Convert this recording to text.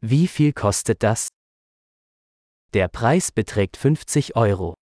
Wie viel kostet das? Der Preis beträgt 50 Euro.